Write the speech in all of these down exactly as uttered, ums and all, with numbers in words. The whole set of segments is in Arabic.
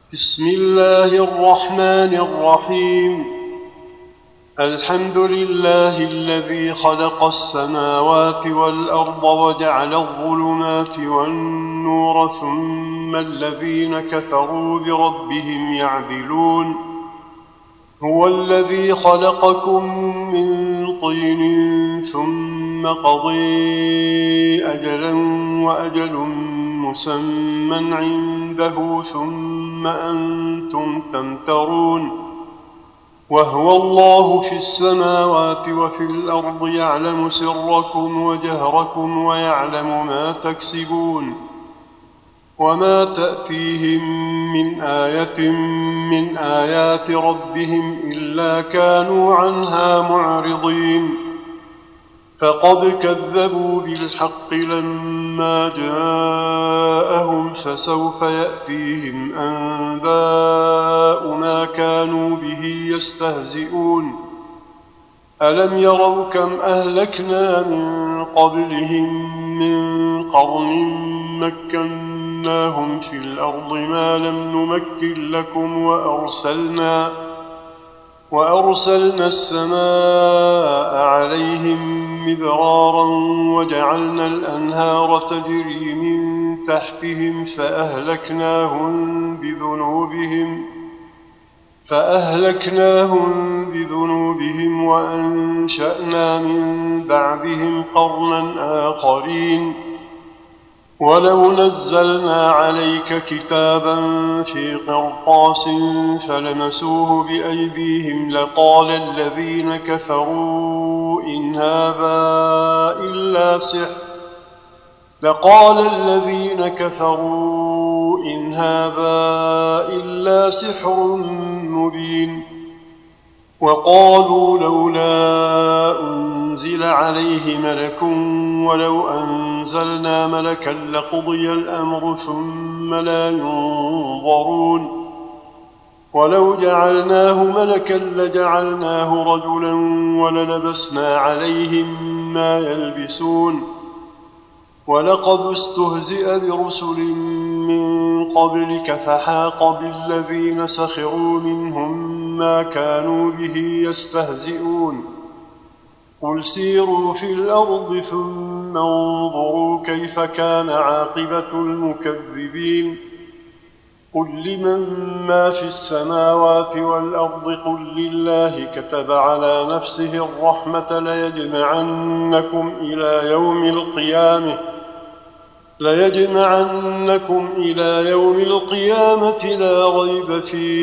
بسم الله الرحمن الرحيم. الحمد لله الذي خلق السماوات والأرض وجعل الظلمات والنور ثم الذين كفروا بربهم يعدلون. هو الذي خلقكم من طين ثم قضي أجلا وأجل مسمى عنده ثم أنتم تمترون. وهو الله في السماوات وفي الأرض يعلم سركم وجهركم ويعلم ما تكسبون. وما تأتيهم من آية من آيات ربهم إلا كانوا عنها معرضين. فقد كذبوا بالحق لما جاءهم فسوف يأتيهم أنباء ما كانوا به يستهزئون. ألم يروا كم أهلكنا من قبلهم من قرن مكناهم في الأرض ما لم نمكن لكم وأرسلنا وأرسلنا السماء عليهم مدرارا وجعلنا الأنهار تجري من تحتهم فأهلكناهم بذنوبهم فأهلكناهم بذنوبهم وأنشأنا من بعدهم قرنا آخرين. ولو نزلنا عليك كتابا في قرطاس فلمسوه بأيديهم لقال الذين كفروا إن هذا إلا سحر لقال الذين كفروا إن هذا إلا سحر مبين. وقالوا لولا أنزل عليه ملك ولو أنزلنا ملكا لقضي الأمر ثم لا ينظرون. ولو جعلناه ملكا لجعلناه رجلا وللبسنا عليهم ما يلبسون. ولقد استهزئ برسل من قبلك فحاق بالذين سخروا منهم ما كانوا به يستهزئون. قل سيروا في الأرض ثم انظروا كيف كان عاقبة المكذبين. قل لمن ما في السماوات والأرض قل لله كتب على نفسه الرحمة ليجمعنكم إلى يوم القيامة ليجمعنكم إلى يوم القيامة لا ريب فيه.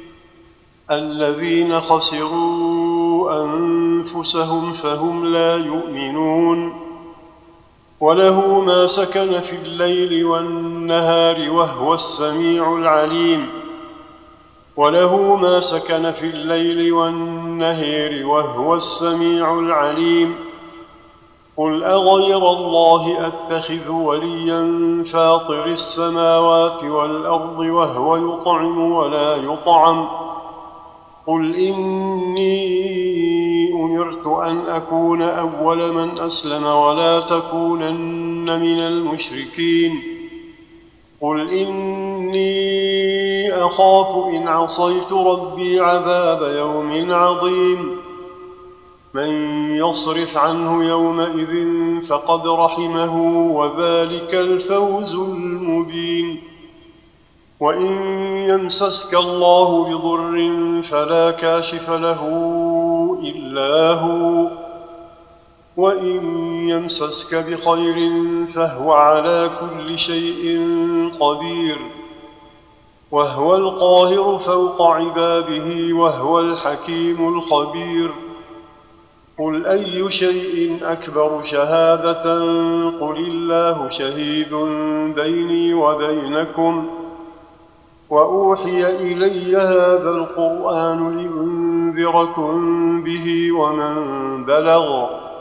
الذين خسروا أنفسهم فهم لا يؤمنون. وله ما سكن في الليل والنهار وهو السميع العليم. وله ما سكن في الليل والنهار وهو السميع العليم. قل أغير الله أتخذ وليا فاطر السماوات والأرض وهو يطعم ولا يطعم. قل إني أمرت أن أكون أول من أسلم ولا تكونن من المشركين. قل إني أخاف إن عصيت ربي عذاب يوم عظيم. من يصرف عنه يومئذ فقد رحمه وذلك الفوز المبين. وإن يمسسك الله بضر فلا كاشف له إلا هو وإن يمسسك بخير فهو على كل شيء قدير. وهو القاهر فوق عباده وهو الحكيم الخبير. قل أي شيء أكبر شهادة قل الله شهيد بيني وبينكم. وأوحي إلي هذا القرآن لأنذركم به ومن بلغ.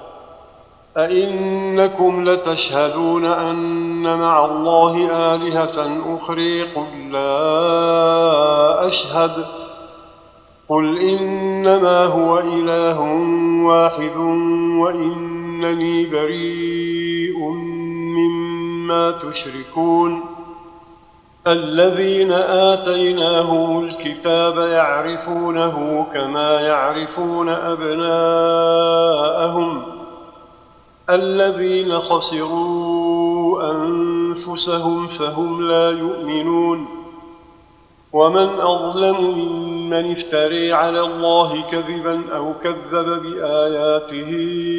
أئنكم لتشهدون أن مع الله آلهة أخرى قل لا أشهد. قل إنما هو إله واحد وإنني بريء مما تشركون. الذين آتيناهم الكتاب يعرفونه كما يعرفون أبناءهم الذين خسروا أنفسهم فهم لا يؤمنون ومن أظلم ممن افتري على الله كذبا أو كذب بآياته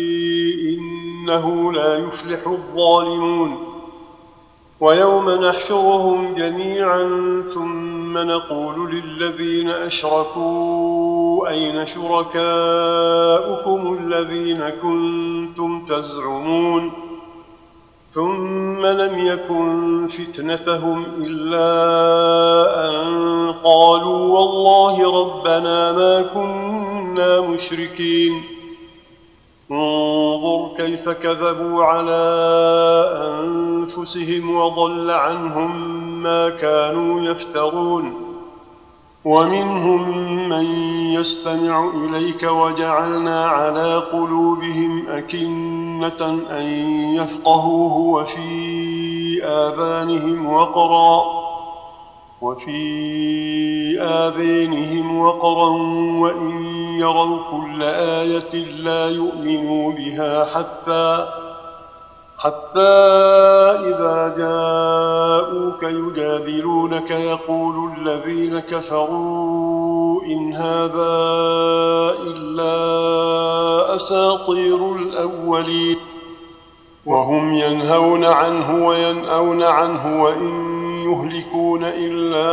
إنه لا يفلح الظالمون ويوم نحشرهم جميعا ثم نقول للذين أشركوا أين شركاؤكم الذين كنتم تزعمون ثم لم يكن فتنتهم إلا أن قالوا والله ربنا ما كنا مشركين انظر كيف كذبوا على أنفسهم وضل عنهم ما كانوا يفترون ومنهم من يستمع إليك وجعلنا على قلوبهم أكنة أن يفقهوه وفي آذانهم وقرا وفي آذانهم وقرا وإن يروا كل آية لا يؤمنوا بها حتى حتى إذا جاءوك يجادلونك يقول الذين كفروا إن هذا إلا أساطير الأولين وهم ينهون عنه وينأون عنه وإن يهلكون إلا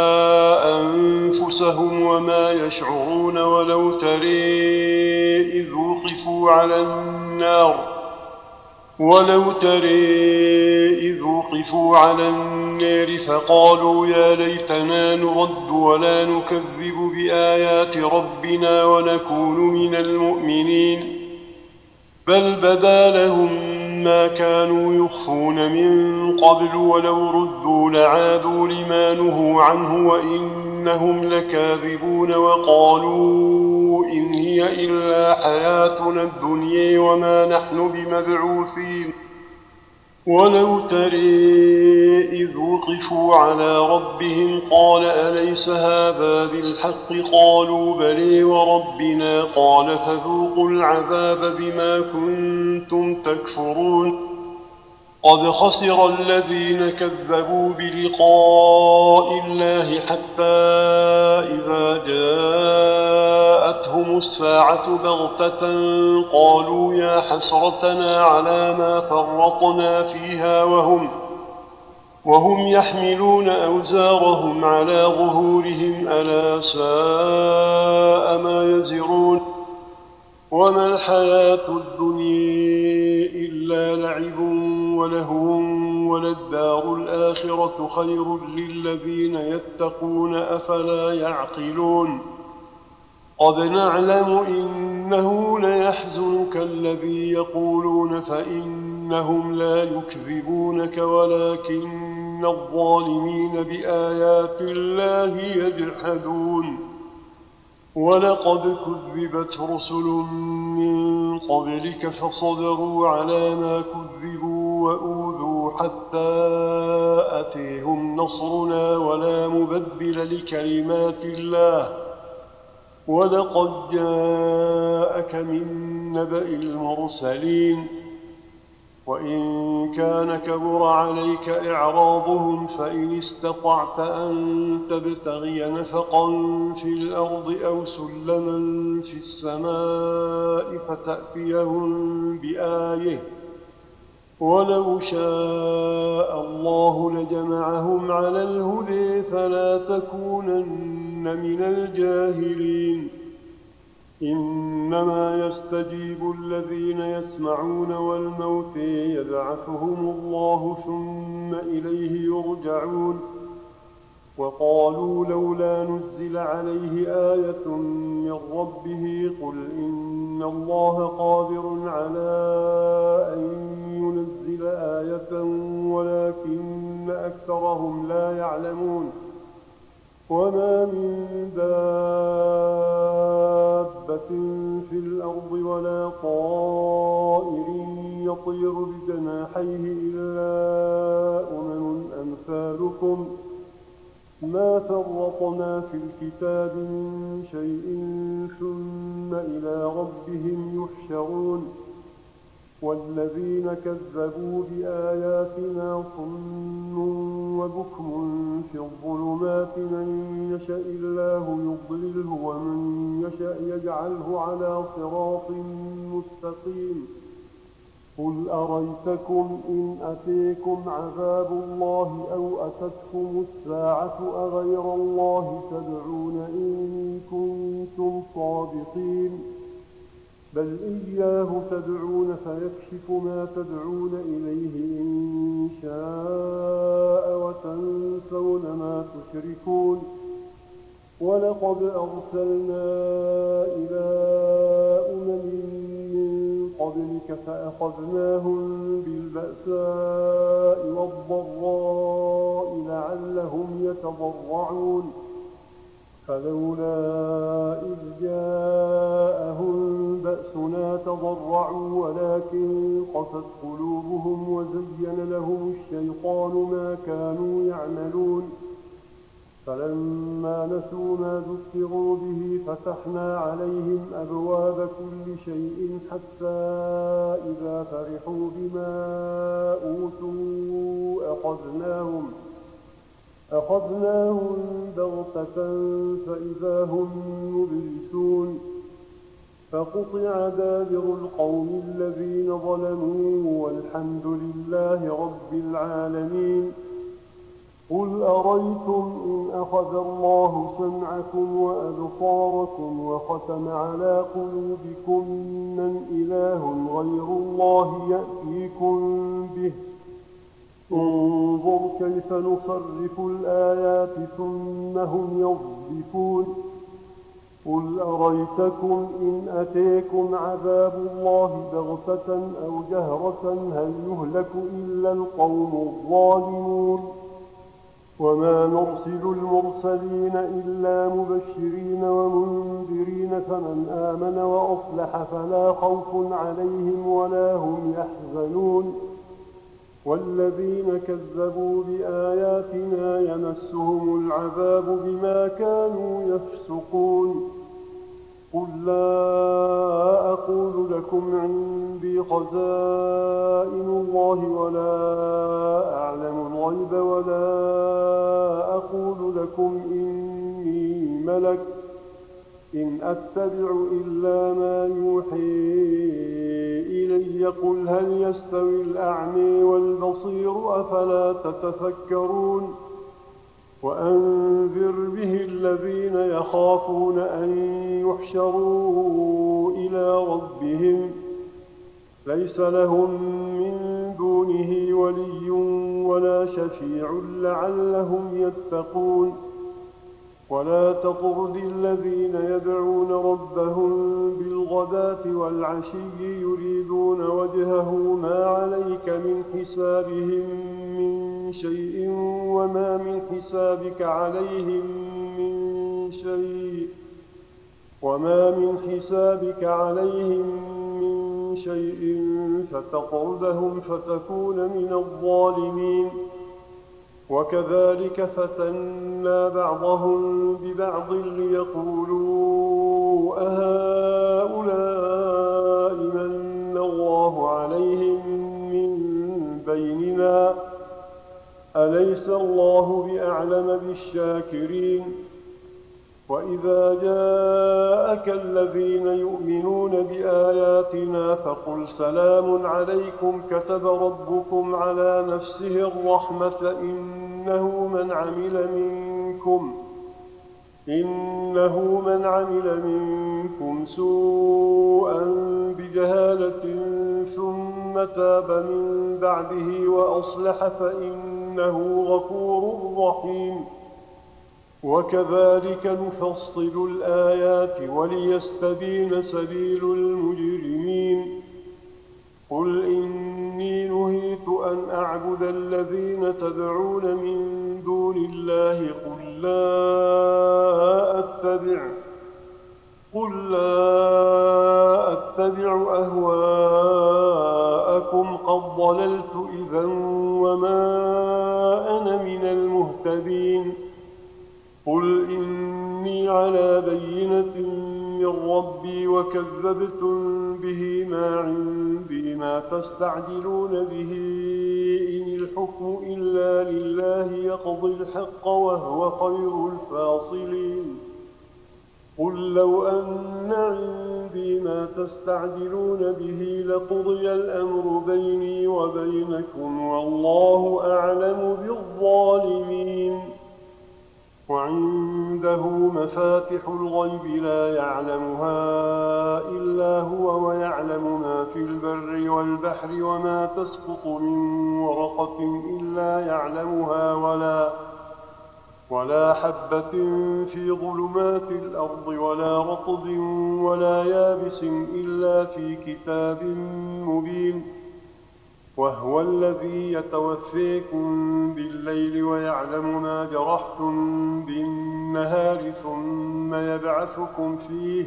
أنفسهم وما يشعرون ولو ترى إذ وقفوا على النار ولو ترى إذ وقفوا على النار فقالوا يا ليتنا نرد ولا نكذب بآيات ربنا ونكون من المؤمنين بل بدا لهم ما كانوا يخفون من قبل ولو ردوا لعادوا لما نهوا عنه وإنهم لكاذبون وقالوا إن هي إلا حياتنا الدنيا وما نحن بمبعوثين ولو ترى إذ وقفوا على ربهم قال أليس هذا بالحق قالوا بلي وربنا قال فذوقوا العذاب بما كنتم تكفرون قد خسر الذين كذبوا بلقاء الله حتى إذا جاءتهم الساعة بغتة قالوا يا حسرتنا على ما فرطنا فيها وهم وهم يحملون أوزارهم على ظهورهم ألا ساء ما يزرون وما الحياة الدنيا إلا لعب ولهو وللدار الآخرة خير للذين يتقون أفلا يعقلون قد نعلم إنه ليحزنك الذي يقولون فإنهم لا يكذبونك ولكن الظالمين بآيات الله يجحدون ولقد كذبت رسل من قبلك فصبروا على ما كذبوا وأوذوا حتى أتيهم نصرنا ولا مبدل لكلمات الله ولقد جاءك من نبأ المرسلين وإن كان كبر عليك إعراضهم فإن استطعت أن تبتغي نفقا في الأرض أو سلما في السماء فتأتيهم بآية ولو شاء الله لجمعهم على الهدى فلا تكونن من الجاهلين إنما يستجيب الذين يسمعون والموتى يبعثهم الله ثم إليه يرجعون وقالوا لولا نزل عليه آية من ربه قل إن الله قادر على أن ينزل آية ولكن أكثرهم لا يعلمون وما من دابة في الأرض ولا طائر يطير بجناحيه إلا أمم أمثالكم ما فرطنا في الكتاب من شيء ثم إلى ربهم يحشرون والذين كذبوا بآياتنا صم وبكم في الظلمات من يشاء الله يضلله ومن يشاء يجعله على صراط مستقيم قل أريتكم إن أتيكم عذاب الله أو أتتكم الساعة أغير الله تدعون إن كنتم صادقين بل إياه تدعون فيكشف ما تدعون إليه إن شاء وتنسون ما تشركون ولقد أرسلنا إلى أمم من قبلك فأخذناهم بالبأساء والضراء لعلهم يتضرعون فلولا إذ جاءهم بأسنا تضرعوا ولكن قست قلوبهم وزين لهم الشيطان ما كانوا يعملون فلما نسوا ما ذكروا به فتحنا عليهم أبواب كل شيء حتى إذا فرحوا بما أوتوا أخذناهم أخذناهم بغتة فإذا هم مبلسون فقطع دابر القوم الذين ظلموا والحمد لله رب العالمين قل أريتم إن أخذ الله سمعكم وأبصاركم وختم على قلوبكم من إله غير الله يأتيكم به انظر كيف نصرف الآيات ثم هم يصدفون قل أريتكم إن أتيكم عذاب الله بغتة أو جهرة هل يهلك إلا القوم الظالمون وما نرسل المرسلين إلا مبشرين ومنذرين فمن آمن وأصلح فلا خوف عليهم ولا هم يحزنون والذين كذبوا بآياتنا يمسهم العذاب بما كانوا يفسقون قل لا أقول لكم عندي خزائن الله ولا أعلم الغيب ولا أقول لكم إني ملك إن أتبع إلا ما يوحي إلي قل هل يستوي الأعمى والبصير أفلا تتفكرون وأنذر به الذين يخافون أن يحشروا إلى ربهم ليس لهم من دونه ولي ولا شفيع لعلهم يتقون ولا تطرد الذين يدعون ربهم بالغداة والعشي يريدون وجهه ما عليك من حسابهم من شيء وما من حسابك عليهم من شيء وما من حسابك عليهم من شيء فتطردهم فتكون من الظالمين وكذلك فتنا بعضهم ببعض ليقولوا أهؤلاء من الله عليهم من بيننا أليس الله بأعلم بالشاكرين وإذا جاءك الذين يؤمنون بآياتنا فقل سلام عليكم كتب ربكم على نفسه الرحمة إنه من عمل منكم إنه من عمل منكم سوءا بجهالة ثم تاب من بعده وأصلح فإنه غفور رحيم وكذلك نفصل الآيات وليستبين سبيل المجرمين قل إني نهيت أن أعبد الذين تدعون من دون الله قل لا أتبع قل لا أتبع أهواءكم قد ضللت إذا وما أنا من المهتدين إني على بينة من ربي وكذبتم به ما عندي ما تستعجلون به إن الحكم إلا لله يقضي الحق وهو خير الفاصلين قل لو أن عندي ما تستعجلون به لقضي الأمر بيني وبينكم والله أعلم بالظالمين وعنده مفاتح الغيب لا يعلمها إلا هو ويعلم ما في البر والبحر وما تسقط من ورقة إلا يعلمها ولا ولا حبة في ظلمات الأرض ولا رطب ولا يابس إلا في كتاب مبين وهو الذي يتوفيكم بالليل ويعلم ما جرحتم بالنهار ثم يبعثكم فيه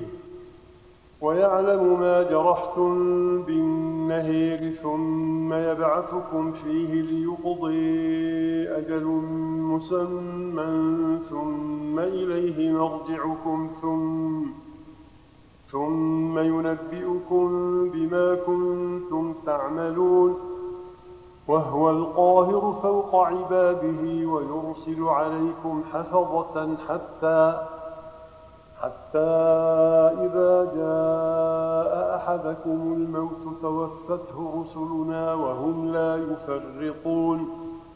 ويعلم ما جرحتم بالنهار ثم يبعثكم فيه ليقضي أجل مسمى ثم إليه مرجعكم ثم ثم ينبئكم بما كنتم تعملون وهو القاهر فوق عباده ويرسل عليكم حفظة حتى حتى إذا جاء أحدكم الموت توفته رسلنا وهم لا يفرطون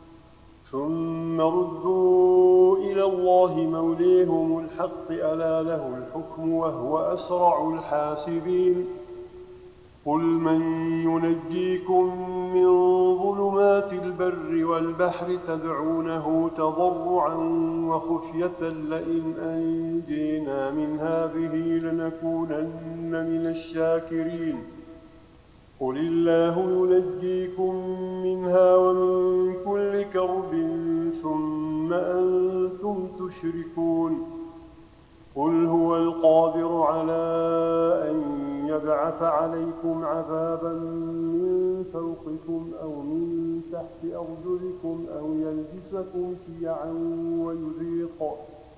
ثم ردوا إلى الله موليهم الحق ألا له الحكم وهو أسرع الحاسبين قل من ينجيكم من ظلمات البر والبحر تدعونه تضرعا وخفية لئن أنجينا من هذه لنكونن من الشاكرين قل الله ينجيكم منها ومن كل كرب ثم أنتم تشركون قل هو القادر على أن يبعث عليكم عذابا من فوقكم أو من تحت أرجلكم أو يلبسكم شيعا ويذيق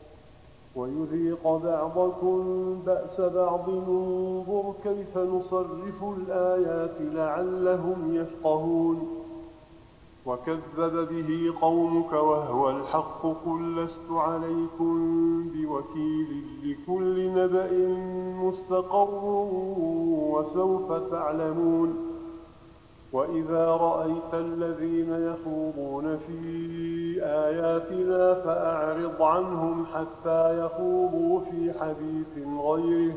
ويذيق بعضكم بأس بعض انظر كيف نصرف الآيات لعلهم يفقهون وكذب به قومك وهو الحق قل لست عليكم بوكيل لكل نبأ مستقر وسوف تعلمون وإذا رأيت الذين يخوضون في آياتنا فأعرض عنهم حتى يخوضوا في حديث غيره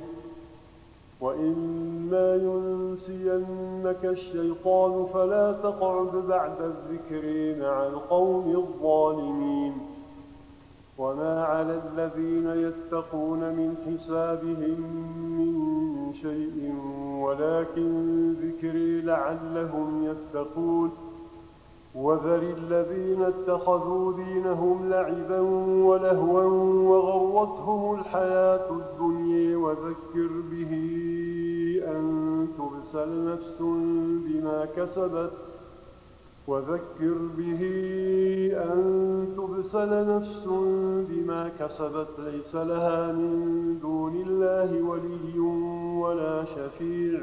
وإما ينسينك الشيطان فلا تقعد بعد الذكر مع القوم الظالمين وما على الذين يتقون من حسابهم من شيء ولكن ذكري لعلهم يتقون وذر الذين اتخذوا دينهم لعبا ولهوا وغرتهم الحياة الدنيا وذكر به أن تبسل نفس بما كسبت وذكر به أن تبسل نفس بما كسبت ليس لها من دون الله ولي ولا شفيع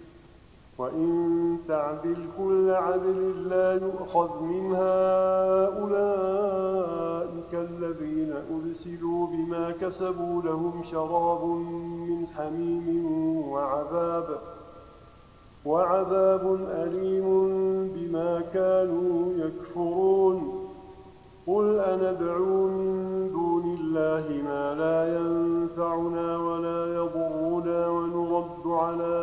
وإن تعدل كل عدل لا يؤخذ منها أولئك الذين أرسلوا بما كسبوا لهم شراب من حميم وعذاب وعذاب أليم بما كانوا يكفرون قل أندعو من دون الله ما لا ينفعنا ولا يضرنا ونرد على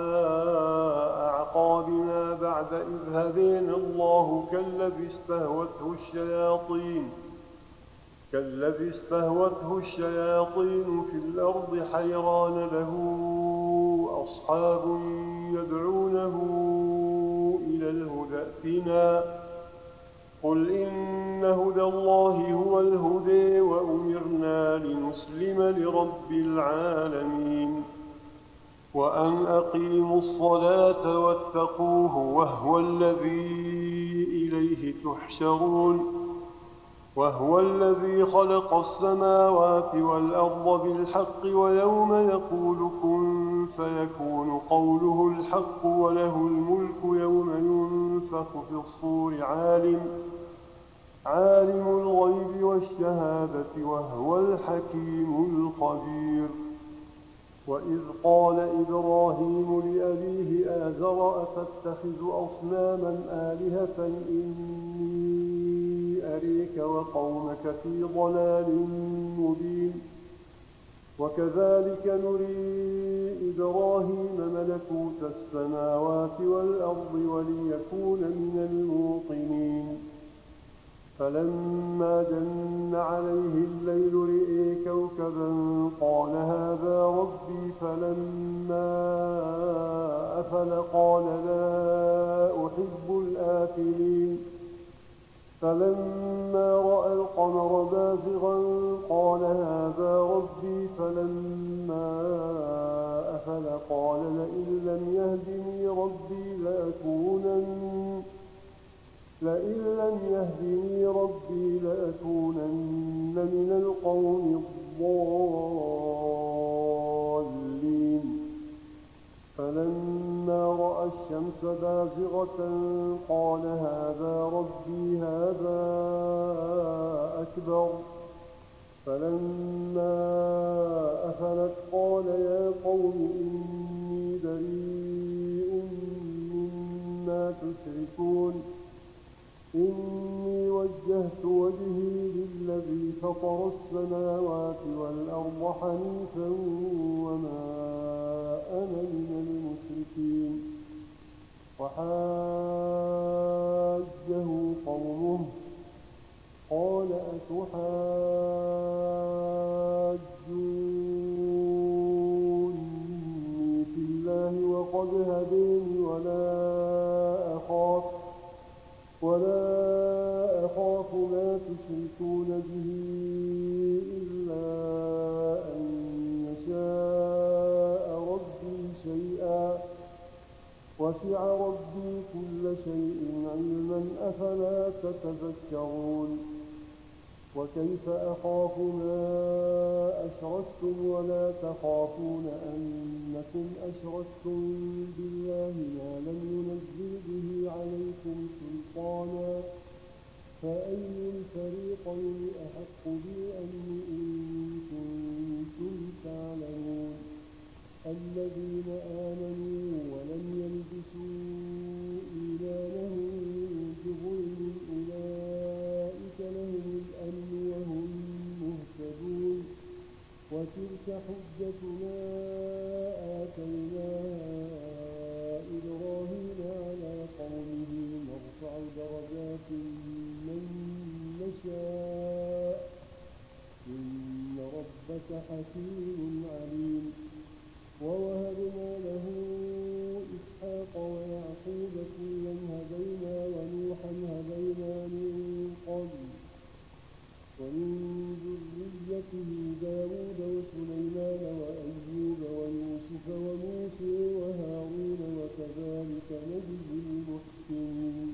أعقابنا بعد إذ هدينا الله كالذي استهوته الشياطين كالذي استهوته الشياطين في الأرض حيران له أصحاب يدعونه إلى الهدى ائتنا قل إن هدى الله هو الهدى وأمرنا لنسلم لرب العالمين وأن أقيموا الصلاة واتقوه وهو الذي إليه تحشرون وهو الذي خلق السماوات والأرض بالحق ويوم يقول كن فيكون قوله الحق وله الملك يوم ينفخ في الصور عالم عالم الغيب والشهادة وهو الحكيم الخبير. وإذ قال إبراهيم لأبيه آزر أتتخذ أصناما آلهة إني أريك وقومك في ضلال مبين. وكذلك نري إبراهيم ملكوت السماوات والأرض وليكون من الموقنين. فلما جن عليه الليل رئي كوكبا قال هذا ربي فلما أفل قال لا أحب الآفلين. فلما رأى القمر بازغا قال هذا ربي فلما أفل قال لئن لم يهدني ربي لأكونن لئن لم يهدني ربي لأكونن من القوم الضالين. فلما رأى الشمس بازغة قال هذا ربي هذا أكبر. فلما أفلت قال يا قوم إني بريء مما تشركون إني وجهت وجهي للذي فطر السماوات والأرض حنيفا وما أنا من المشركين. وحاجه قومه قال أتحاجوني في الله وقد هديني ولا أخاف ولا أخاف ما تشركون به إلا أن يشاء ربي شيئا وسع ربي كل شيء علما أفلا تتذكرون. وكيف أخاف ما أشركتم ولا تخافون أنكم أشركتم بالله ما لم ينزل به عليكم سلطانا فأي الفريقين أحق بالأمن إن كنتم تعلمون. الذين آمنوا ولم يلبسوا إيمانهم بظلم أولئك لهم الأمن وهم مهتدون. وتلك حجتنا آتيناها إبراهيم على قومه نرفع درجات من نشاء إن ربك حكيم عليم. ووهبنا له إسحاق ويعقوب كلا هدينا ونوحا هدينا من قبل ومن ذريته داود وسليمان وأيوب ويوسف وموسى وهارون وكذلك نجزي المحسنين.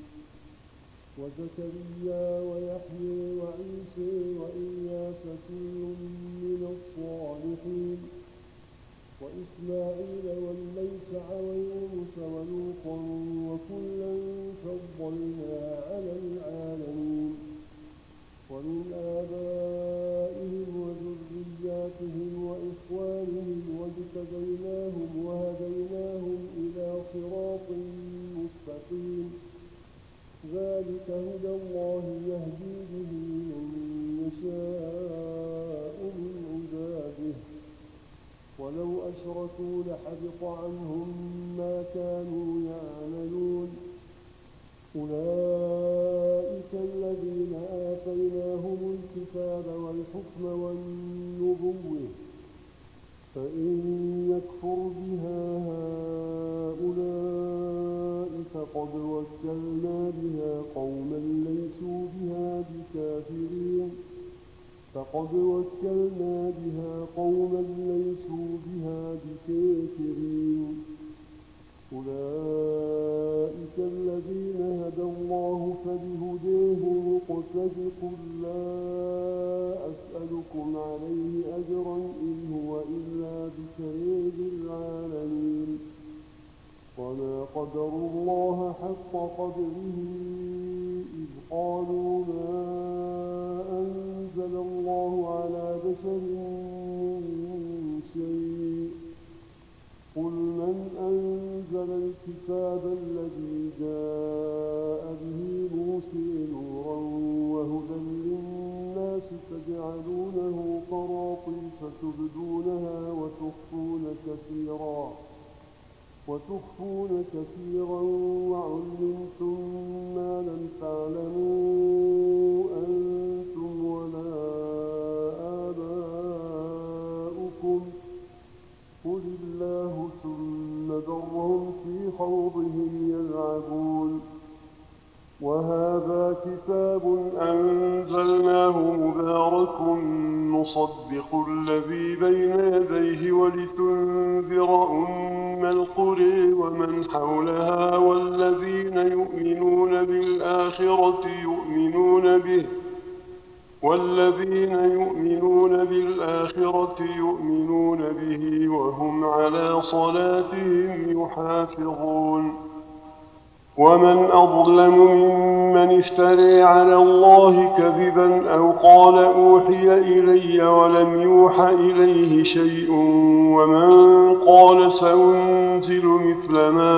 وزكريا ويحيى وعيسى وإلياس كل من الصالحين وإسماعيل واليسع ويونس ولوطا وكلا فضلنا على العالمين. ومن آبائهم وذرياتهم وإخوانهم واجتبيناهم وهديناهم إلى صراط مستقيم. ذلك هدى الله يهدي به من يشاء من عباده ولو أشركوا لحبط عنهم ما كانوا يعملون. أولئك الذين آتيناهم الكتاب والحكم والنبوة فإن يكفر بها هؤلاء فقد وكلنا بها قوما ليسوا بها بكافرين فقد وكلنا بها قوما ليسوا بها بكافرين. أولئك الذين هدى الله فبهداه مقتدي قل لا حق قدره إذ قالوا ما أنزل الله على بشر من شيء قل من أنزل الكتاب الذي جاء به موسى نورا وهدى للناس تجعلونه قراطيس تبدونها وتخفون كثيرا وتخفون كثيرا وعلمتم ما لم تعلموا أنتم ولا آباؤكم قل الله ثم ذرهم في خوضهم يلعبون وهذا كتاب أنزلناه مبارك مصدق الذي بين يديه ولتنذر أم القرى ومن حولها والذين يؤمنون بالآخرة يؤمنون به والذين يؤمنون بالآخرة يؤمنون به وهم على صلاتهم يحافظون ومن أظلم ممن افترى على الله كذبا أو قال أوحي إلي ولم يوح إليه شيء ومن قال سأنزل مثل ما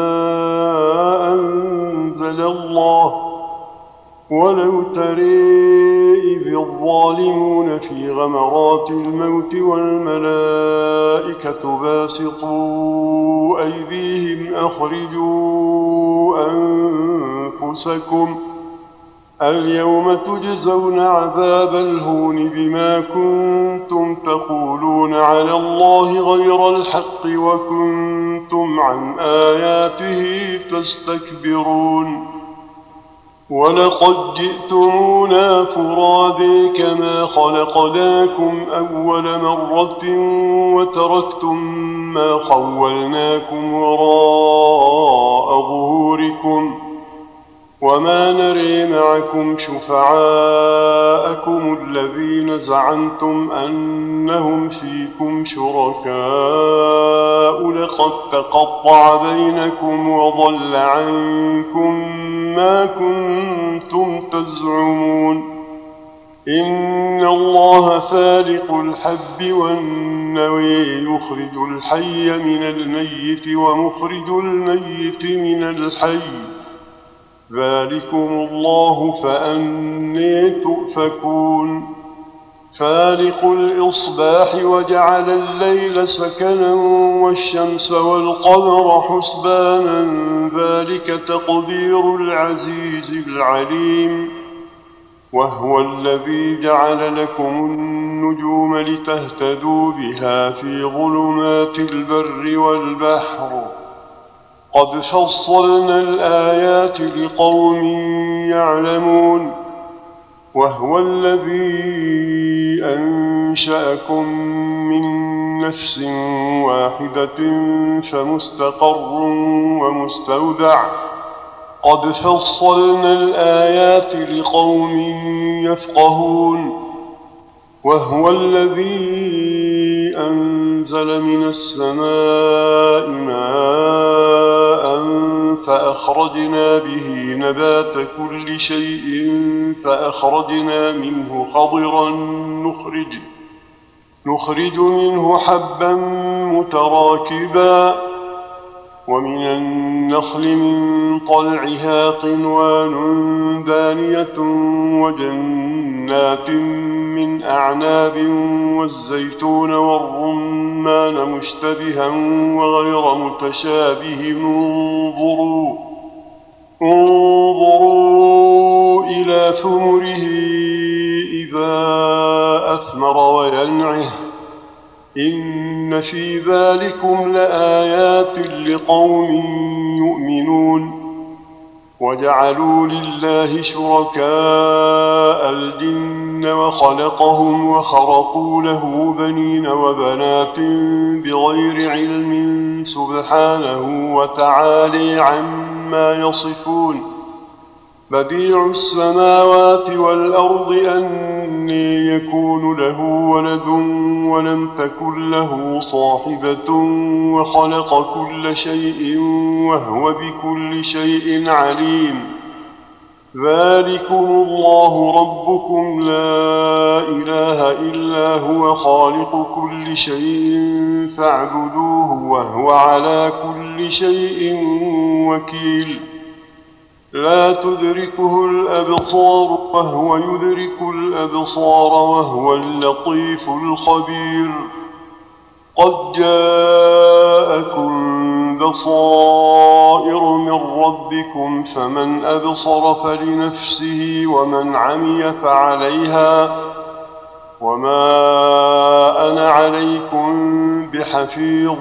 أنزل الله ولو ترى إذ الظالمون في غمرات الموت والملائكة باسطوا أيديهم أخرجوا أنفسكم اليوم تجزون عذاب الهون بما كنتم تقولون على الله غير الحق وكنتم عن آياته تستكبرون ولقد جئتمونا فرادى كما خلقناكم أول مرة وتركتم ما خولناكم وراء ظهوركم وما نري معكم شفعاءكم الذين زعمتم أنهم فيكم شركاء لقد تقطع بينكم وضل عنكم ما كنتم تزعمون إن الله فالق الحب والنوى يخرج الحي من الميت ومخرج الميت من الحي ذلكم الله فأني تؤفكون فالق الإصباح وجعل الليل سكنا والشمس والقمر حسبانا ذلك تقدير العزيز العليم وهو الذي جعل لكم النجوم لتهتدوا بها في ظلمات البر والبحر قد فصلنا الآيات لقوم يعلمون وهو الذي أنشأكم من نفس واحدة فمستقر ومستودع قد فصلنا الآيات لقوم يفقهون وهو الذي أنزل من السماء ماء فأخرجنا به نبات كل شيء فأخرجنا منه خضرا نخرج نخرج منه حبا متراكبا ومن النخل من طلعها قنوان دانية وجنات من أعناب والزيتون والرمان مشتبها وغير متشابه انظروا انظروا إلى ثمره إذا أثمر وينعه إن في ذلكم لآيات لقوم يؤمنون وجعلوا لله شركاء الجن وخلقهم وخرقوا له بنين وبنات بغير علم سبحانه وتعالى عما يصفون بديع السماوات والأرض أني يكون له ولد ولم تكن له صاحبة وخلق كل شيء وهو بكل شيء عليم ذلكم الله ربكم لا إله إلا هو خالق كل شيء فاعبدوه وهو على كل شيء وكيل لا تدركه الأبصار وهو يدرك الأبصار وهو اللطيف الخبير قد جاءكم بصائر من ربكم فمن أبصر فلنفسه ومن عمي فعليها وما أنا عليكم بحفيظ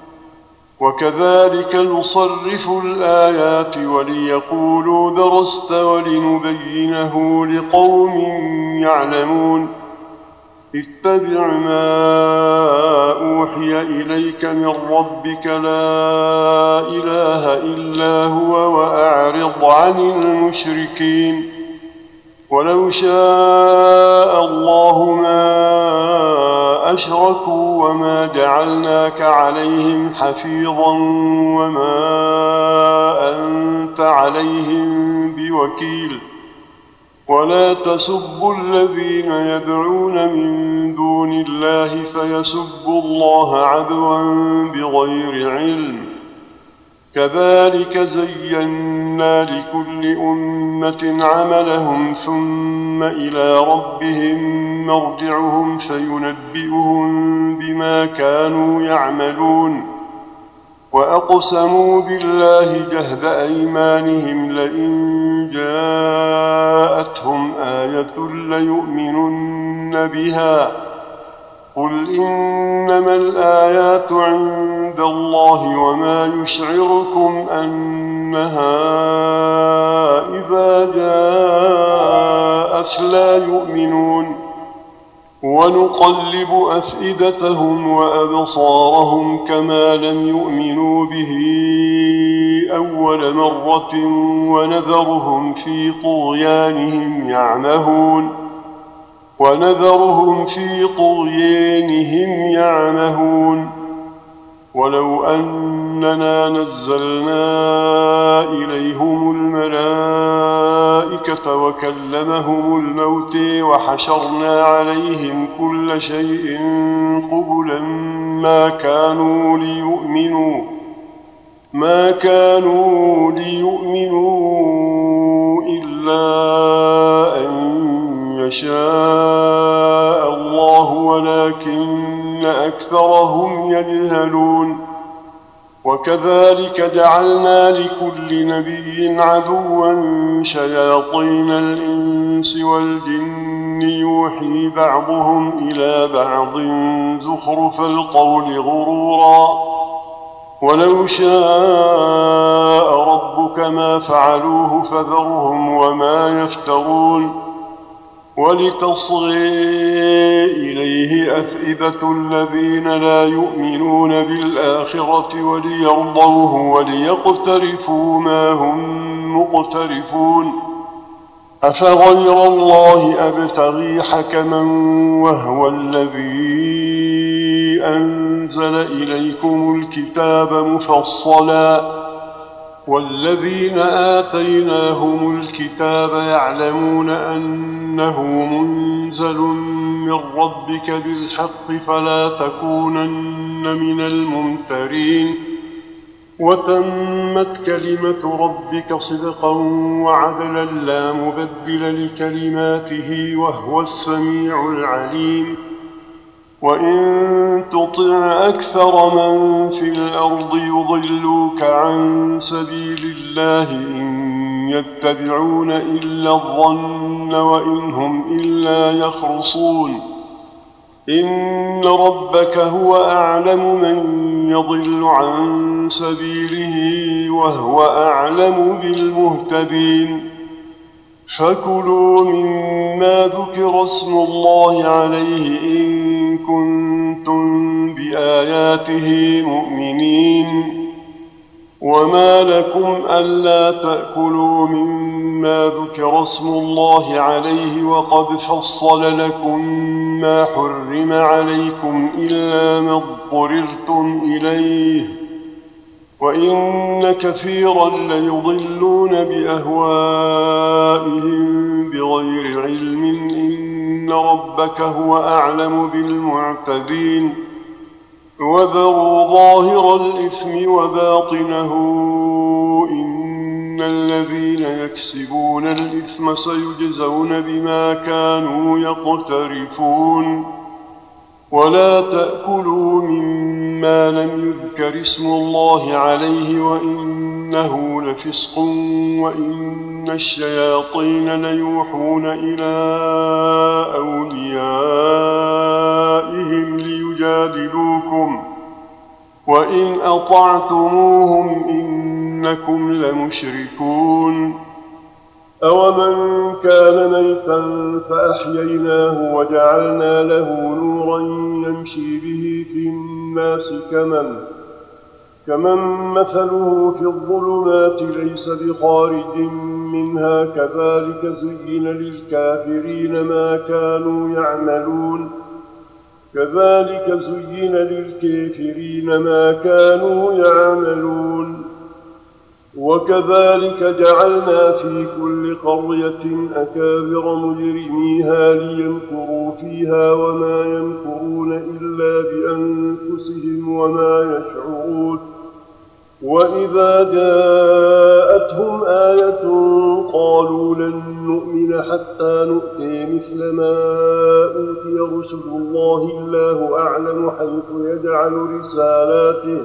وكذلك نصرف الآيات وليقولوا درست ولنبينه لقوم يعلمون اتبع ما أوحي إليك من ربك لا إله إلا هو وأعرض عن المشركين ولو شاء الله ما أشركوا وما جعلناك عليهم حفيظا وما أنت عليهم بوكيل ولا تسبوا الذين يدعون من دون الله فيسبوا الله عدوا بغير علم كذلك زينا لكل أمة عملهم ثم إلى ربهم مرجعهم فينبئهم بما كانوا يعملون وأقسموا بالله جهد أيمانهم لئن جاءتهم آية ليؤمنن بها قل إنما الآيات عند الله وما يشعركم أنها إذا جاءت لا يؤمنون ونقلب أفئدتهم وأبصارهم كما لم يؤمنوا به أول مرة ونذرهم في طغيانهم يعمهون ونذرهم في طغيانهم يعمهون ولو أننا نزلنا إليهم الملائكة وكلمهم الموت وحشرنا عليهم كل شيء قبلا ما كانوا ليؤمنوا ما كانوا ليؤمنوا إلا أن يشاء الله ولكن أكثرهم يجهلون وكذلك جعلنا لكل نبي عدوا شياطين الإنس والجن يوحي بعضهم إلى بعض زخرف القول غرورا ولو شاء ربك ما فعلوه فذرهم وما يفترون ولتصغي إليه أفئدة الذين لا يؤمنون بالآخرة وليرضوه وليقترفوا ما هم مقترفون أفغير الله أبتغي حكما وهو الذي أنزل إليكم الكتاب مفصلا والذين آتيناهم الكتاب يعلمون أنه منزل من ربك بالحق فلا تكونن من الممترين وتمت كلمة ربك صدقا وعدلا لا مبدل لكلماته وهو السميع العليم وإن تطع أكثر من في الأرض يضلوك عن سبيل الله إن يتبعون إلا الظن وإن هم إلا يخرصون إن ربك هو أعلم من يضل عن سبيله وهو أعلم بالمهتدين فكلوا مما ذكر اسم الله عليه إن كنتم بآياته مؤمنين وما لكم ألا تأكلوا مما ذكر اسم الله عليه وقد فصل لكم ما حرم عليكم إلا ما اضطررتم إليه وإن كثيرا ليضلون بأهوائهم بغير علم إن ربك هو أعلم بالمعتدين وذروا ظاهر الإثم وباطنه إن الذين يكسبون الإثم سيجزون بما كانوا يقترفون ولا تأكلوا مما لم يذكر اسم الله عليه وإنه لفسق وإن الشياطين ليوحون إلى أوليائهم ليجادلوكم وإن أطعتموهم إنكم لمشركون أومن كان ميتا فأحييناه وجعلنا له نورا يمشي به في الناس كمن كمن مثله في الظلمات ليس بخارج منها كذلك زين للكافرين ما كانوا يعملون كذلك زين للكافرين ما كانوا يعملون وكذلك جعلنا في كل قرية أكابر مجرميها ليمكروا فيها وما يمكرون إلا بأنفسهم وما يشعرون وإذا جاءتهم آية قالوا لن نؤمن حتى نؤتي مثل ما أوتي رسل الله الله أعلم حيث يجعل رسالاته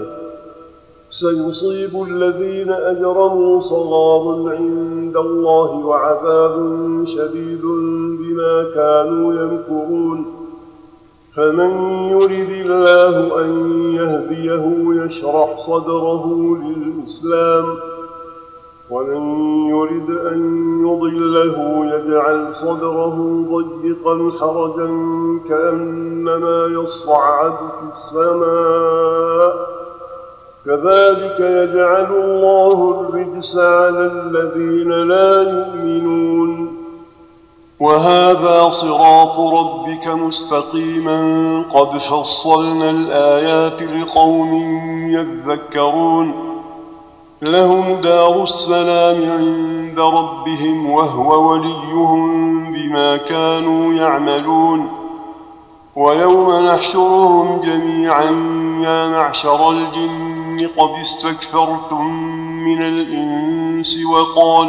سيصيب الذين أجرموا صغار عند الله وعذاب شديد بما كانوا يمكرون فمن يرد الله أن يهديه يشرح صدره للإسلام ومن يرد أن يضله يجعل صدره ضيقا حرجا كأنما يصعد في السماء كذلك يجعل الله الرجس على الذين لا يؤمنون وهذا صراط ربك مستقيما قد فصلنا الآيات لقوم يذكرون لهم دار السلام عند ربهم وهو وليهم بما كانوا يعملون ويوم نحشرهم جميعا يا معشر الجن قد استكثرتم من الإنس وقال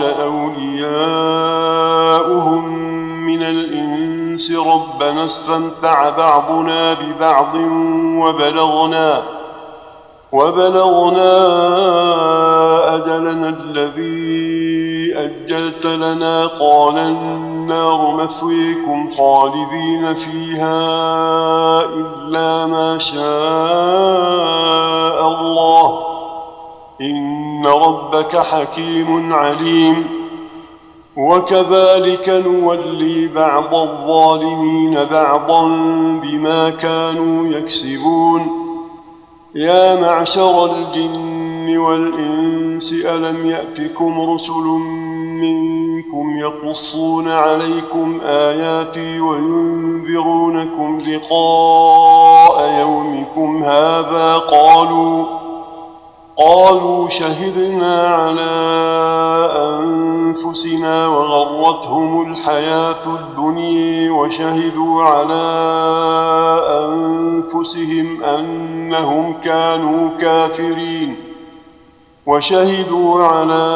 أولياؤهم من الإنس ربنا استمتع بعضنا ببعض وبلغنا وبلغنا أجلنا الذي أجلت لنا قال النار مثويكم خالدين فيها إلا ما شاء الله إن ربك حكيم عليم وكذلك نولي بعض الظالمين بعضا بما كانوا يكسبون يا معشر الجن والإنس ألم يأتكم رسل منكم يقصون عليكم آياتي وينذرونكم لقاء يومكم هذا قالوا قالوا شهدنا على أنفسنا وغرتهم الحياة الدنيا وشهدوا على أنفسهم أنهم كانوا كافرين وشهدوا على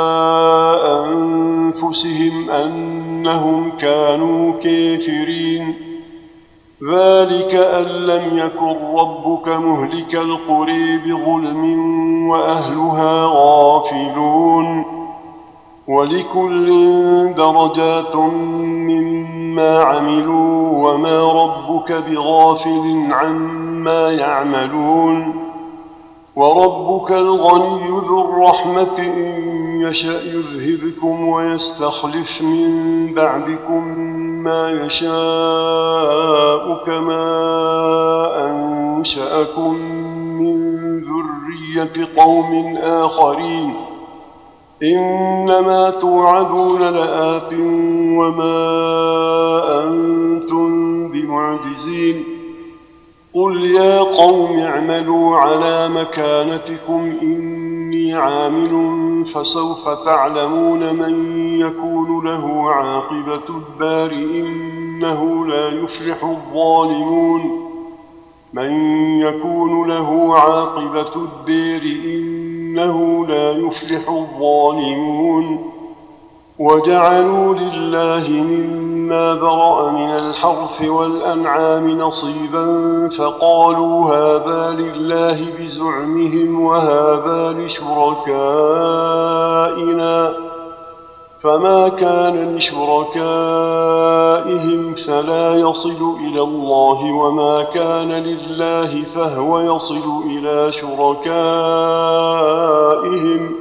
أنفسهم أنهم كانوا كافرين ذلك أن لم يكن ربك مهلك القرى بظلم وأهلها غافلون ولكل درجات مما عملوا وما ربك بغافل عما يعملون وربك الغني ذو الرحمة إن يشأ يذهبكم ويستخلف من بعدكم ما يشاء كما أنشأكم من ذرية ذرية قوم آخرين إنما توعدون لآت وما أنتم بمعجزين قل يا قوم اعملوا على مكانتكم إني عامل فسوف تعلمون من يكون له عاقبة الدار إنه لا يفلح الظالمون من يكون له عاقبة الدار إنه لا يفلح الظالمون وجعلوا لله مما برأ من الحرث والأنعام نصيبا فقالوا هذا لله بزعمهم وهذا لشركائنا فما كان لشركائهم فلا يصل إلى الله وما كان لله فهو يصل إلى شركائهم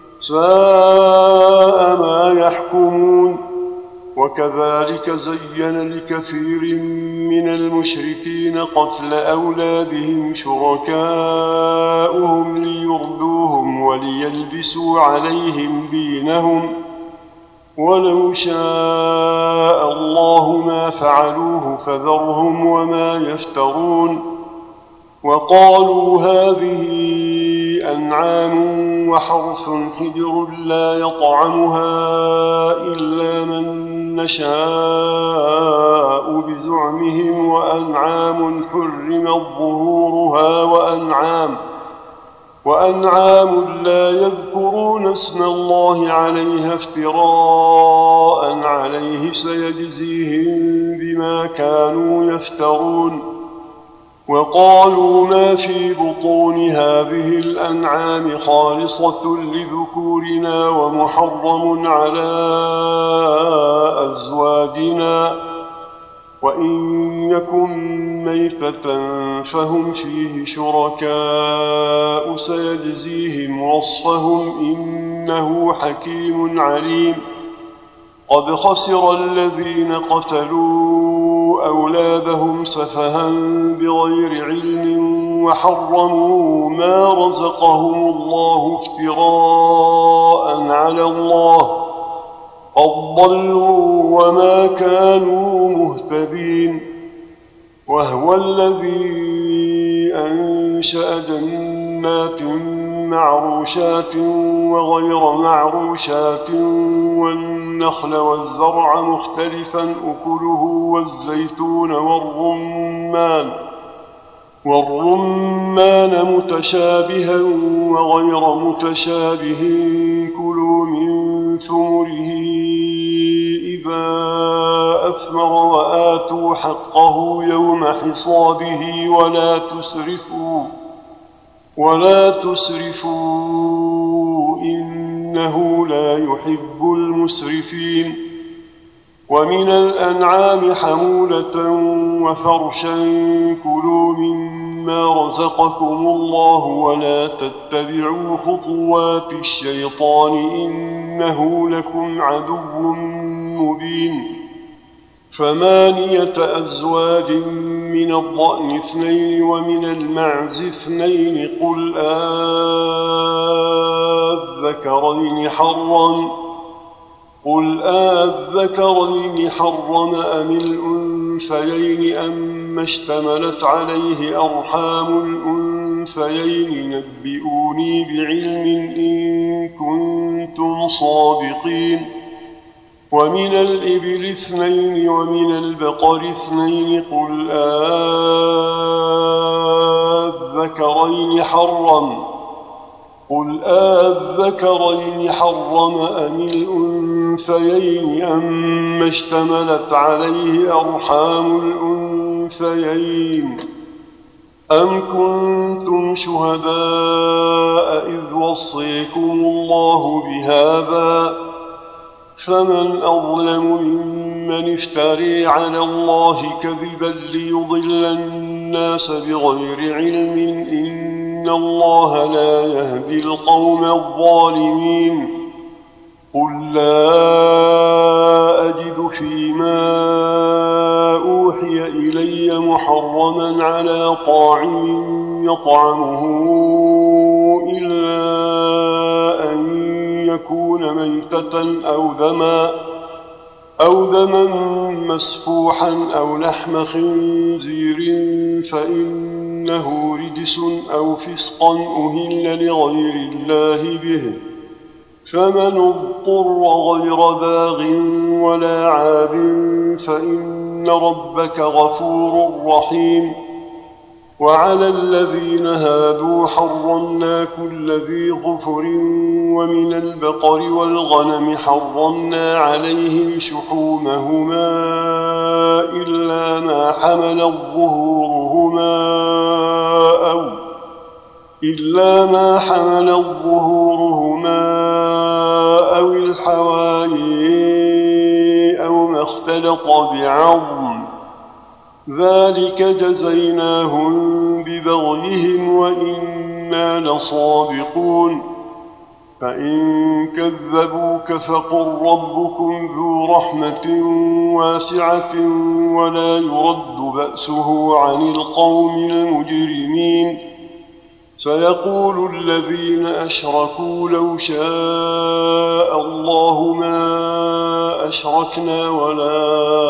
ساء ما يحكمون وكذلك زين لكثير من المشركين قتل أولادهم شركاؤهم ليردوهم وليلبسوا عليهم دينهم ولو شاء الله ما فعلوه فذرهم وما يفترون وقالوا هذه أنعام وحرث حجر لا يطعمها إلا من نشاء بزعمهم وأنعام حرمت ظهورها وأنعام وأنعام لا يذكرون اسم الله عليها افتراء عليه سيجزيهم بما كانوا يفترون وقالوا ما في بطون هذه الأنعام خالصة لذكورنا ومحرم على أزواجنا وإن يكن ميتة فهم فيه شركاء سيجزيهم وصفهم إنه حكيم عليم قد خسر الذين قتلوا أولادهم سفها بغير علم وحرموا ما رزقهم الله افتراء على الله قد ضلوا وما كانوا مهتدين وهو الذي أنشأ جنات معروشات وغير معروشات والنخل والزرع مختلفا أكله والزيتون والرمان والرمان متشابها وغير متشابه كلوا من ثمره إذا أثمر وآتوا حقه يوم حصاده ولا تسرفوا ولا تسرفوا إنه لا يحب المسرفين ومن الأنعام حمولة وفرشا كلوا مما رزقكم الله ولا تتبعوا خطوات الشيطان إنه لكم عدو مبين ثمانية أزواج من الضأن اثنين ومن المعز اثنين قل آذكرين حرم قل آذكرين حرم أم الأنثيين أم اشتملت عليه أرحام الأنثيين نبئوني بعلم إن كنتم صادقين ومن الإبل اثنين ومن البقر اثنين قل آذكرين حرم قل آذكرين حرم أم الأنثيين أم اشتملت عليه أرحام الأنثيين أم كنتم شهداء إذ وصيكم الله بهذا فمن أظلم ممن افتري على الله كذبا ليضل الناس بغير علم إن الله لا يهدي القوم الظالمين قل لا أجد فيما أوحي إلي محرما على طاعم يطعمه ميتة أو دما أو دما مسفوحا أو لحم خنزير فإنه رجس أو فسقا أهل لغير الله به، فمن اضطر غير باغ ولا عاد فإن ربك غفور رحيم. وعلى الذين هادوا حرمنا كل ذي ظفر، ومن البقر والغنم حرمنا عليهم شحومهما إلا ما حملت ظهورهما أو إلا ما حملت ظهورهما أو الحوايا أو ما اختلط بعظم، ذلك جزيناهم ببغيهم وإنا لصادقون. فإن كذبوك فقل ربكم ذو رحمة واسعة ولا يرد بأسه عن القوم المجرمين. سيقول الذين أشركوا لو شاء الله ما أشركنا ولا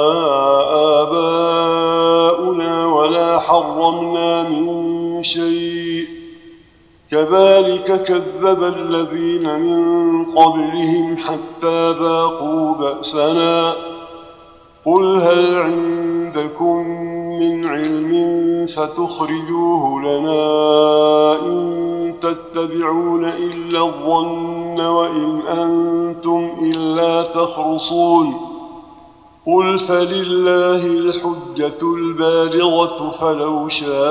آباؤنا ولا حرمنا من شيء، كذلك كذب الذين من قبلهم حتى ذاقوا بأسنا. قل هل عندكم من علم فتخرجوه لنا؟ إن تتبعون إلا الظن وإن أنتم إلا تخرصون. قل فلله الحجة البالغة فلو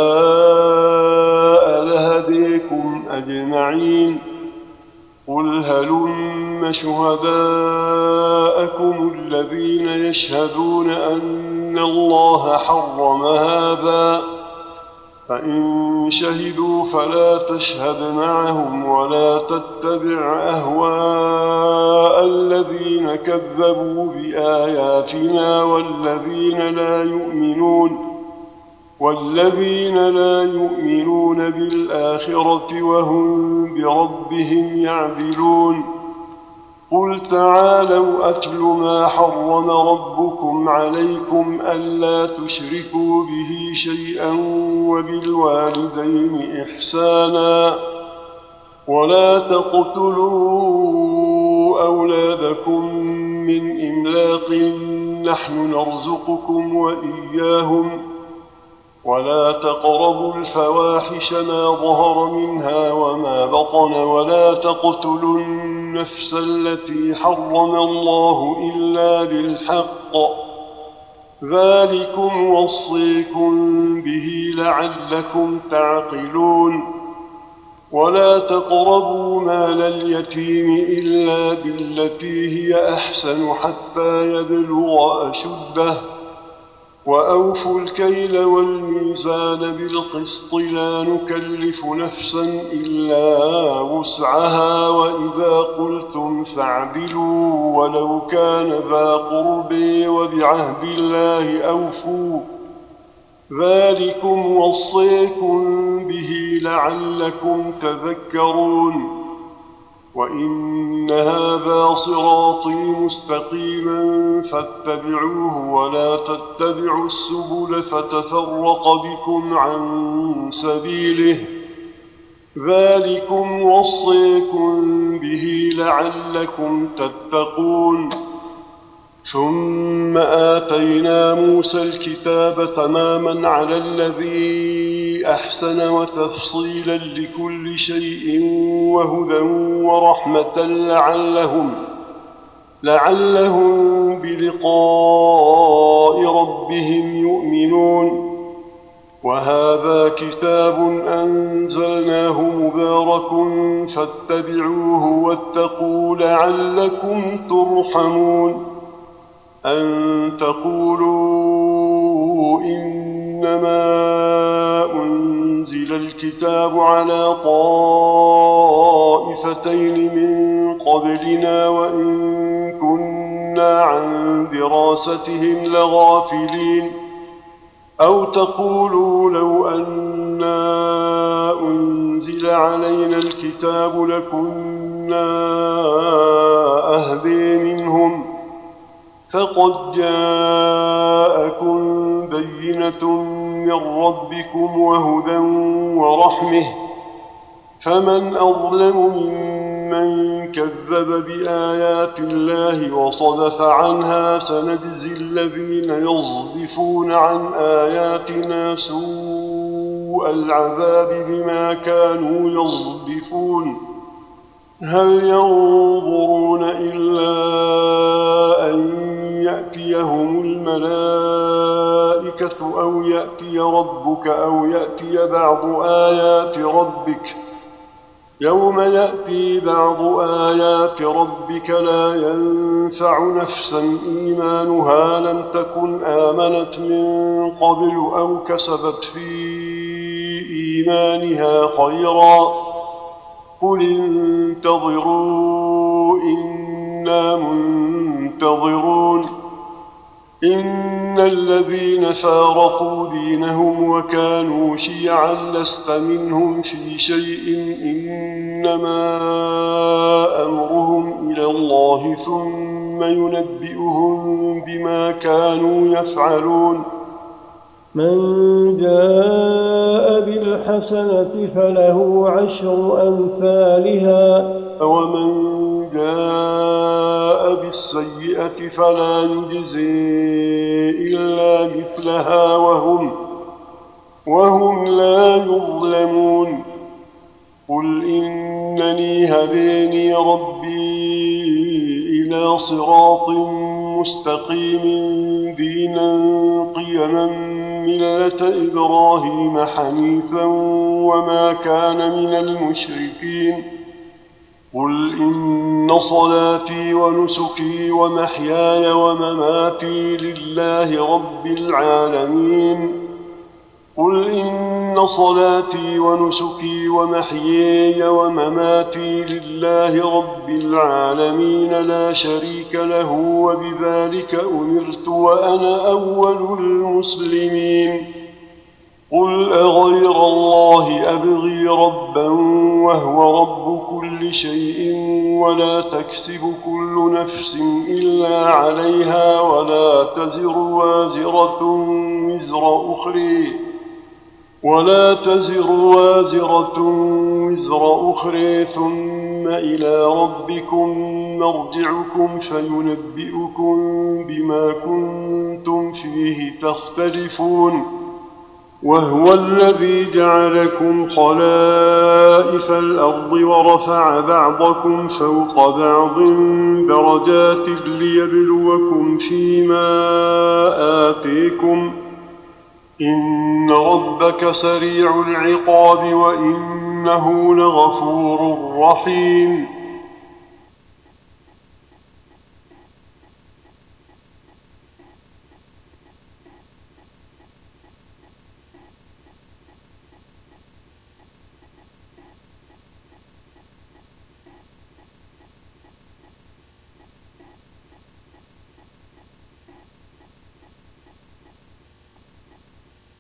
شاء لهديكم أجمعين. قل هلم شهداءكم الذين يشهدون أن الله حرم هذا، فإن شهدوا فلا تشهد معهم ولا تتبع أهواء الذين كذبوا بآياتنا والذين لا يؤمنون والذين لا يؤمنون بالآخرة وهم بربهم يعدلون. قل تعالوا أتل ما حرم ربكم عليكم ألا تشركوا به شيئا وبالوالدين إحسانا ولا تقتلوا أولادكم من إملاق نحن نرزقكم وإياهم ولا تقربوا الفواحش ما ظهر منها وما بطن ولا تقتلوا النفس التي حرم الله إلا بالحق، ذلكم وصيكم به لعلكم تعقلون. ولا تقربوا مال اليتيم إلا بالتي هي أحسن حتى يبلغ أشده، وأوفوا الكيل والميزان بالقسط لا نكلف نفسا إلا وسعها، وإذا قلتم فاعدلوا ولو كان ذا قرب وبعهد الله أوفوا، ذلكم وصيكم به لعلكم تذكرون. وإن هذا صراطي مستقيما فاتبعوه ولا تتبعوا السبل فتفرق بكم عن سبيله، ذلكم وصيكم به لعلكم تتقون. ثم آتينا موسى الكتاب تماما على الذي أحسن وتفصيلا لكل شيء وهدى ورحمة لعلهم, لعلهم بلقاء ربهم يؤمنون. وهذا كتاب أنزلناه مبارك فاتبعوه واتقوا لعلكم ترحمون. أن تقولوا إنما أنزل الكتاب على طائفتين من قبلنا وإن كنا عن دراستهم لغافلين، أو تقولوا لو أنا أنزل علينا الكتاب لكنا أهدي منهم فقد جاءكم بينة من ربكم وهدى ورحمة فمن أظلم ممن كذب بآيات الله وصدف عنها سنجزي الذين يصدفون عن آياتنا سوء العذاب بما كانوا يصدفون هل ينظرون إلا أن يأتيهم الملائكة أو يأتي ربك أو يأتي بعض آيات ربك يوم يأتي بعض آيات ربك لا ينفع نفسا إيمانها لم تكن آمنت من قبل أو كسبت في إيمانها خيرا قل انتظروا إنا منتظرون إن الذين فارقوا دينهم وكانوا شيعا لست منهم في شيء إنما أمرهم إلى الله ثم ينبئهم بما كانوا يفعلون من جاء بالحسنة فله عشر أمثالها ومن جاء بالسيئة فلا يجزي إلا مثلها وهم, وهم لا يظلمون قل إنني هديني ربي إلى صراط مستقيم دينا قيما ملة إبراهيم حنيفا وما كان من المشركين قل إن صلاتي ونسكي ومحياي ومماتي لله رب العالمين قل إن صلاتي ونسكي ومحياي ومماتي لله رب العالمين لا شريك له وبذلك أمرت وأنا أول المسلمين قل أغير الله أبغي ربا وهو رب كل شيء ولا تكسب كل نفس إلا عليها ولا تزر وازرة وزر أخرى ولا تزر وازرة وزر أخرى ثم إلى ربكم مرجعكم فينبئكم بما كنتم فيه تختلفون وهو الذي جعلكم خلائف الأرض ورفع بعضكم فوق بعض درجات ليبلوكم فيما آتيكم إن ربك سريع العقاب وإنه لغفور رحيم